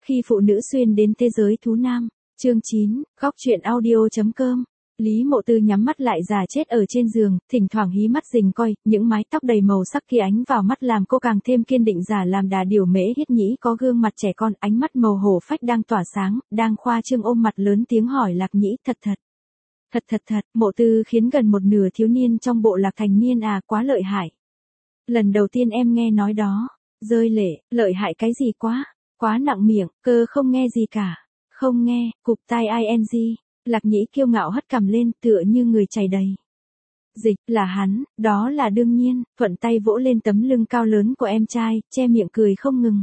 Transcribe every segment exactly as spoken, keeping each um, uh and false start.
Khi phụ nữ xuyên đến thế giới thú nam. Chương chín, góc truyện audio.com. Lý Mộ Tư nhắm mắt lại già chết ở trên giường, thỉnh thoảng hí mắt rình coi, những mái tóc đầy màu sắc kia ánh vào mắt làm cô càng thêm kiên định giả làm đà điều. Mễ Hiết Nhĩ có gương mặt trẻ con, ánh mắt màu hổ phách đang tỏa sáng, đang khoa trương ôm mặt lớn tiếng hỏi Lạc Nhĩ, thật thật. Thật thật thật, Mộ Tư khiến gần một nửa thiếu niên trong bộ lạc thành niên à, quá lợi hại. Lần đầu tiên em nghe nói đó, rơi lệ, lợi hại cái gì quá, quá nặng miệng, cơ không nghe gì cả, không nghe, cụp tai ing. Lạc Nhĩ kiêu ngạo hất cằm lên tựa như người chảy đầy. Dịch, là hắn, đó là đương nhiên, thuận tay vỗ lên tấm lưng cao lớn của em trai, che miệng cười không ngừng.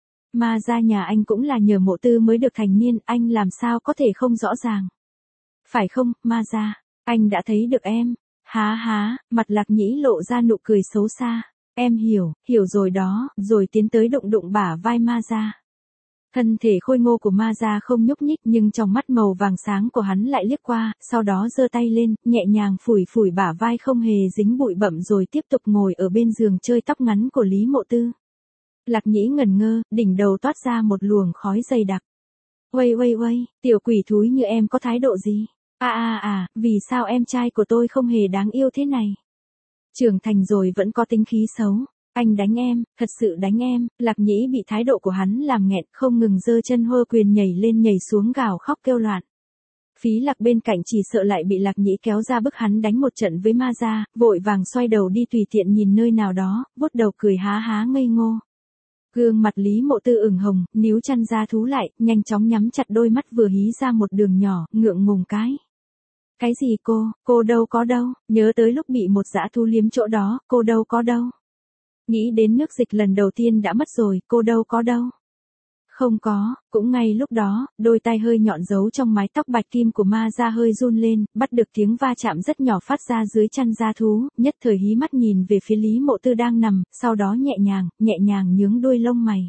Mà ra nhà anh cũng là nhờ Mộ Tư mới được thành niên, anh làm sao có thể không rõ ràng. Phải không, ma ra, anh đã thấy được em. Há há, mặt Lạc Nhĩ lộ ra nụ cười xấu xa. Em hiểu, hiểu rồi đó, rồi tiến tới đụng đụng bả vai ma ra. Thân thể khôi ngô của ma ra không nhúc nhích nhưng trong mắt màu vàng sáng của hắn lại liếc qua, sau đó giơ tay lên, nhẹ nhàng phủi phủi bả vai không hề dính bụi bặm rồi tiếp tục ngồi ở bên giường chơi tóc ngắn của Lý Mộ Tư. Lạc Nhĩ ngẩn ngơ, đỉnh đầu toát ra một luồng khói dày đặc. Uây uây uây, tiểu quỷ thúi như em có thái độ gì? À à à, vì sao em trai của tôi không hề đáng yêu thế này? Trưởng thành rồi vẫn có tính khí xấu. Anh đánh em, thật sự đánh em. Lạc Nhĩ bị thái độ của hắn làm nghẹn, không ngừng giơ chân hô quyền nhảy lên nhảy xuống gào khóc kêu loạn. Phí Lạc bên cạnh chỉ sợ lại bị Lạc Nhĩ kéo ra bức hắn đánh một trận với ma ra, vội vàng xoay đầu đi tùy tiện nhìn nơi nào đó, vuốt đầu cười há há ngây ngô. Gương mặt Lý Mộ Tư ửng hồng, níu chăn ra thú lại, nhanh chóng nhắm chặt đôi mắt vừa hí ra một đường nhỏ, ngượng ngùng cái. Cái gì cô, cô đâu có đâu, nhớ tới lúc bị một dã thú liếm chỗ đó, cô đâu có đâu. Nghĩ đến nước dịch lần đầu tiên đã mất rồi, cô đâu có đâu. Không có, cũng ngay lúc đó, đôi tay hơi nhọn giấu trong mái tóc bạch kim của ma ra hơi run lên, bắt được tiếng va chạm rất nhỏ phát ra dưới chăn da thú, nhất thời hí mắt nhìn về phía Lý Mộ Tư đang nằm, sau đó nhẹ nhàng, nhẹ nhàng nhướng đuôi lông mày.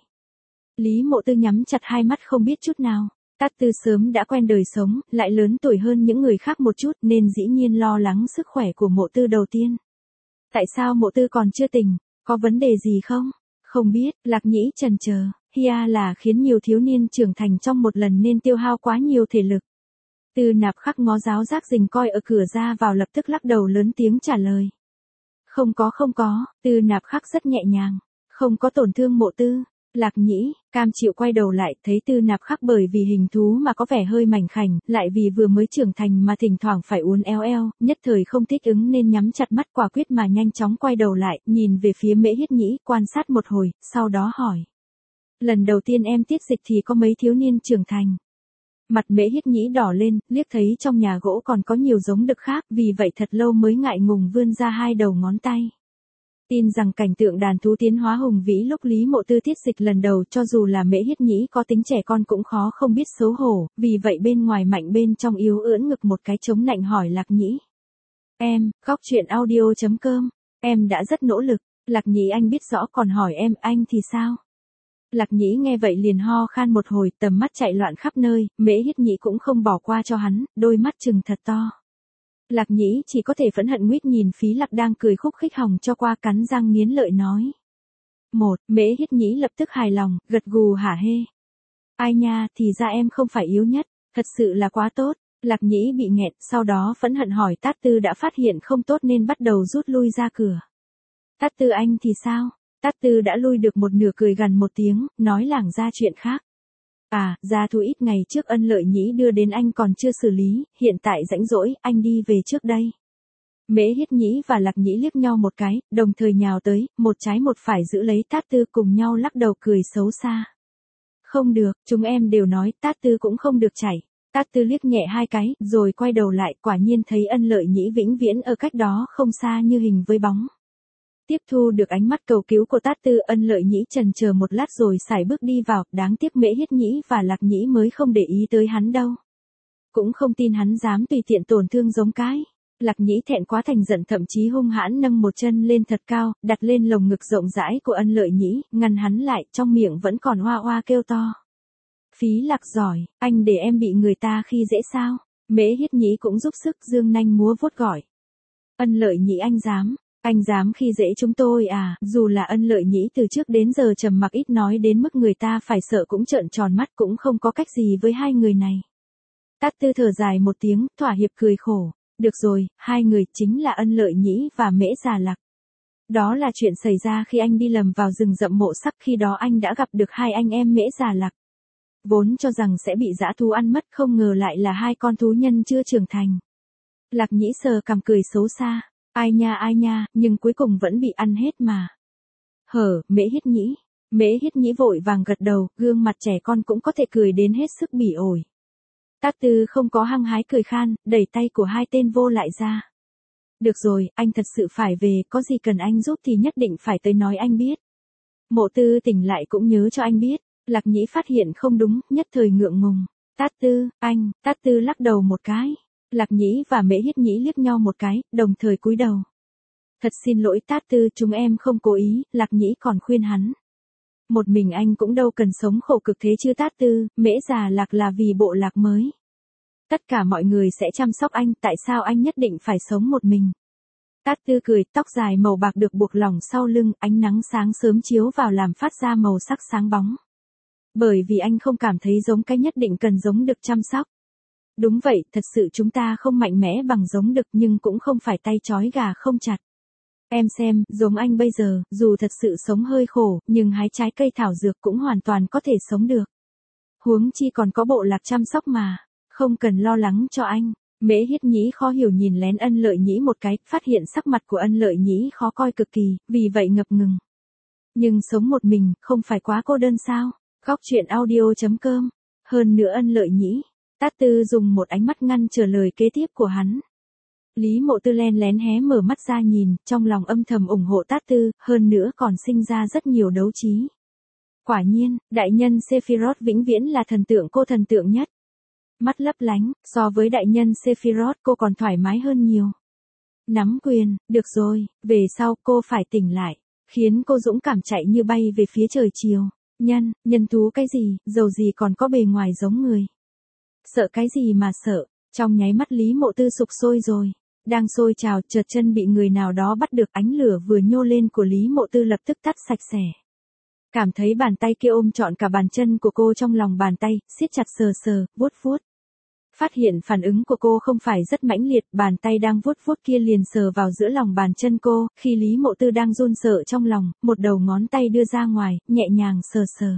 Lý Mộ Tư nhắm chặt hai mắt không biết chút nào. Tát Tư sớm đã quen đời sống, lại lớn tuổi hơn những người khác một chút nên dĩ nhiên lo lắng sức khỏe của Mộ Tư đầu tiên. Tại sao Mộ Tư còn chưa tỉnh? Có vấn đề gì không? Không biết, Lạc Nhĩ chần chờ, hia là khiến nhiều thiếu niên trưởng thành trong một lần nên tiêu hao quá nhiều thể lực. Tư Nạp Khắc ngó giáo giác rình coi ở cửa ra vào lập tức lắc đầu lớn tiếng trả lời. Không có không có, Tư Nạp Khắc rất nhẹ nhàng, không có tổn thương Mộ Tư. Lạc Nhĩ, cam chịu quay đầu lại, thấy Tư Nạp Khắc bởi vì hình thú mà có vẻ hơi mảnh khảnh, lại vì vừa mới trưởng thành mà thỉnh thoảng phải uốn éo eo, nhất thời không thích ứng nên nhắm chặt mắt quả quyết mà nhanh chóng quay đầu lại, nhìn về phía Mễ Hiết Nhĩ, quan sát một hồi, sau đó hỏi. Lần đầu tiên em tiết dịch thì có mấy thiếu niên trưởng thành? Mặt Mễ Hiết Nhĩ đỏ lên, liếc thấy trong nhà gỗ còn có nhiều giống đực khác, vì vậy thật lâu mới ngại ngùng vươn ra hai đầu ngón tay. Tin rằng cảnh tượng đàn thú tiến hóa hùng vĩ lúc Lý Mộ Tư tiết dịch lần đầu cho dù là Mễ Hiết Nhĩ có tính trẻ con cũng khó không biết xấu hổ, vì vậy bên ngoài mạnh bên trong yếu ưỡn ngực một cái chống nạnh hỏi Lạc Nhĩ. Em, góc truyện audio.com, em đã rất nỗ lực, Lạc Nhĩ anh biết rõ còn hỏi em, anh thì sao? Lạc Nhĩ nghe vậy liền ho khan một hồi, tầm mắt chạy loạn khắp nơi, Mễ Hiết Nhĩ cũng không bỏ qua cho hắn, đôi mắt trừng thật to. Lạc Nhĩ chỉ có thể phẫn hận nguyết nhìn Phí Lạc đang cười khúc khích hòng cho qua cắn răng nghiến lợi nói. Một, Mễ Hiết Nhĩ lập tức hài lòng, gật gù hả hê. Ai nha, thì ra em không phải yếu nhất, thật sự là quá tốt. Lạc Nhĩ bị nghẹn, sau đó phẫn hận hỏi Tát Tư đã phát hiện không tốt nên bắt đầu rút lui ra cửa. Tát Tư anh thì sao? Tát Tư đã lui được một nửa cười gằn một tiếng, nói lảng ra chuyện khác. À, gia thú ít ngày trước Ân Lợi Nhĩ đưa đến anh còn chưa xử lý, hiện tại rãnh rỗi, anh đi về trước đây. Mễ Hiết Nhĩ và Lạc Nhĩ liếc nhau một cái, đồng thời nhào tới, một trái một phải giữ lấy Tát Tư cùng nhau lắc đầu cười xấu xa. Không được, chúng em đều nói Tát Tư cũng không được chảy. Tát Tư liếc nhẹ hai cái, rồi quay đầu lại, quả nhiên thấy Ân Lợi Nhĩ vĩnh viễn ở cách đó không xa như hình với bóng. Tiếp thu được ánh mắt cầu cứu của Tát Tư, Ân Lợi Nhĩ chần chờ một lát rồi sải bước đi vào, đáng tiếc Mễ Hiết Nhĩ và Lạc Nhĩ mới không để ý tới hắn đâu. Cũng không tin hắn dám tùy tiện tổn thương giống cái. Lạc Nhĩ thẹn quá thành giận thậm chí hung hãn nâng một chân lên thật cao, đặt lên lồng ngực rộng rãi của Ân Lợi Nhĩ, ngăn hắn lại, trong miệng vẫn còn oa oa kêu to. Phí Lạc giỏi, anh để em bị người ta khi dễ sao? Mễ Hiết Nhĩ cũng giúp sức giương nanh múa vuốt gọi. Ân Lợi Nhĩ anh dám. Anh dám khi dễ chúng tôi à, dù là Ân Lợi Nhĩ từ trước đến giờ trầm mặc ít nói đến mức người ta phải sợ cũng trợn tròn mắt cũng không có cách gì với hai người này. Tát Tư thở dài một tiếng, thỏa hiệp cười khổ. Được rồi, hai người chính là Ân Lợi Nhĩ và Mễ Già Lạc. Đó là chuyện xảy ra khi anh đi lầm vào rừng rậm mộ sắc, khi đó anh đã gặp được hai anh em Mễ Già Lạc. Vốn cho rằng sẽ bị dã thú ăn mất, không ngờ lại là hai con thú nhân chưa trưởng thành. Lạc Nhĩ sờ cằm cười xấu xa. Ai nha ai nha, nhưng cuối cùng vẫn bị ăn hết mà. Hở, Mễ Hiết Nhĩ. Mễ Hiết Nhĩ vội vàng gật đầu, gương mặt trẻ con cũng có thể cười đến hết sức bỉ ổi. Tát Tư không có hăng hái cười khan, đẩy tay của hai tên vô lại ra. Được rồi, anh thật sự phải về, có gì cần anh giúp thì nhất định phải tới nói anh biết. Mộ Tư tỉnh lại cũng nhớ cho anh biết. Lạc Nhĩ phát hiện không đúng, nhất thời ngượng ngùng. Tát Tư, anh, Tát Tư lắc đầu một cái. Lạc Nhĩ và Mễ Hiết Nhĩ liếc nhau một cái, đồng thời cúi đầu. Thật xin lỗi Tát Tư, chúng em không cố ý, Lạc Nhĩ còn khuyên hắn. Một mình anh cũng đâu cần sống khổ cực thế chứ Tát Tư, Mễ Già Lạc là vì bộ lạc mới. Tất cả mọi người sẽ chăm sóc anh, tại sao anh nhất định phải sống một mình? Tát Tư cười, tóc dài màu bạc được buộc lỏng sau lưng, ánh nắng sáng sớm chiếu vào làm phát ra màu sắc sáng bóng. Bởi vì anh không cảm thấy giống cái nhất định cần giống được chăm sóc. Đúng vậy, thật sự chúng ta không mạnh mẽ bằng giống đực nhưng cũng không phải tay trói gà không chặt. Em xem, giống anh bây giờ, dù thật sự sống hơi khổ, nhưng hái trái cây thảo dược cũng hoàn toàn có thể sống được. Huống chi còn có bộ lạc chăm sóc mà, không cần lo lắng cho anh. Mễ Hiết Nhĩ khó hiểu nhìn lén Ân Lợi Nhĩ một cái, phát hiện sắc mặt của Ân Lợi Nhĩ khó coi cực kỳ, vì vậy ngập ngừng. Nhưng sống một mình, không phải quá cô đơn sao? Góc truyện audio chấm com. Hơn nữa Ân Lợi Nhĩ. Tát Tư dùng một ánh mắt ngăn trở lời kế tiếp của hắn. Lý Mộ Tư len lén hé mở mắt ra nhìn, trong lòng âm thầm ủng hộ Tát Tư, hơn nữa còn sinh ra rất nhiều đấu trí. Quả nhiên, đại nhân Sephiroth vĩnh viễn là thần tượng cô thần tượng nhất. Mắt lấp lánh, so với đại nhân Sephiroth cô còn thoải mái hơn nhiều. Nắm quyền, được rồi, về sau cô phải tỉnh lại, khiến cô dũng cảm chạy như bay về phía trời chiều. Nhân, nhân thú cái gì, dầu gì còn có bề ngoài giống người. Sợ cái gì mà sợ, trong nháy mắt Lý Mộ Tư sục sôi rồi. Đang sôi trào, chợt chân bị người nào đó bắt được, ánh lửa vừa nhô lên của Lý Mộ Tư lập tức tắt sạch sẽ. Cảm thấy bàn tay kia ôm trọn cả bàn chân của cô trong lòng bàn tay, siết chặt sờ sờ, vuốt vuốt. Phát hiện phản ứng của cô không phải rất mãnh liệt, bàn tay đang vuốt vuốt kia liền sờ vào giữa lòng bàn chân cô, khi Lý Mộ Tư đang run sợ trong lòng, một đầu ngón tay đưa ra ngoài, nhẹ nhàng sờ sờ.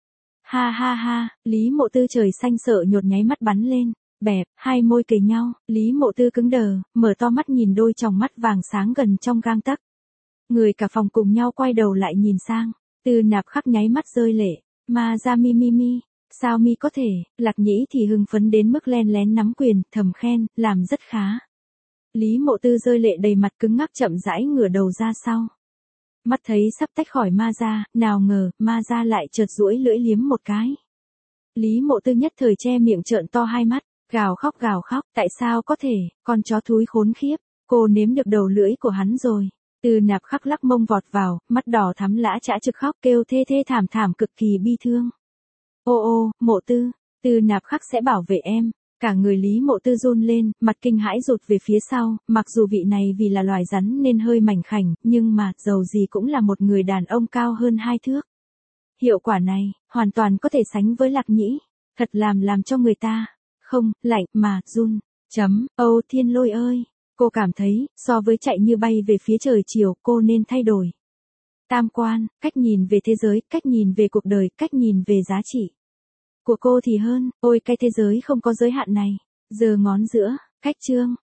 Ha ha ha, Lý Mộ Tư trời xanh sợ nhột nháy mắt bắn lên, bẹp, hai môi kề nhau, Lý Mộ Tư cứng đờ, mở to mắt nhìn đôi tròng mắt vàng sáng gần trong gang tấc. Người cả phòng cùng nhau quay đầu lại nhìn sang, Tư Nạp Khắc nháy mắt rơi lệ, ma ra mi mi mi. Sao mi có thể, Lạc Nhĩ thì hưng phấn đến mức len lén nắm quyền, thầm khen, làm rất khá. Lý Mộ Tư rơi lệ đầy mặt cứng ngắc chậm rãi ngửa đầu ra sau. Mắt thấy sắp tách khỏi ma ra, nào ngờ, ma ra lại chợt duỗi lưỡi liếm một cái. Lý Mộ Tư nhất thời che miệng trợn to hai mắt, gào khóc gào khóc, tại sao có thể, con chó thúi khốn khiếp, cô nếm được đầu lưỡi của hắn rồi. Tư Nạp Khắc lắc mông vọt vào, mắt đỏ thắm lã chã trực khóc kêu thê thê thảm thảm cực kỳ bi thương. Ô ô, Mộ Tư, Tư Nạp Khắc sẽ bảo vệ em. Cả người Lý Mộ Tư run lên, mặt kinh hãi rụt về phía sau, mặc dù vị này vì là loài rắn nên hơi mảnh khảnh, nhưng mà, dầu gì cũng là một người đàn ông cao hơn hai thước. Hiệu quả này, hoàn toàn có thể sánh với Lạc Nhĩ, thật làm làm cho người ta, không, lạnh, mà, run. Chấm, Âu Thiên Lôi ơi, cô cảm thấy, so với chạy như bay về phía trời chiều, cô nên thay đổi. Tam quan, cách nhìn về thế giới, cách nhìn về cuộc đời, cách nhìn về giá trị. Của cô thì hơn, ôi cái thế giới không có giới hạn này. Giờ ngón giữa, cách chương.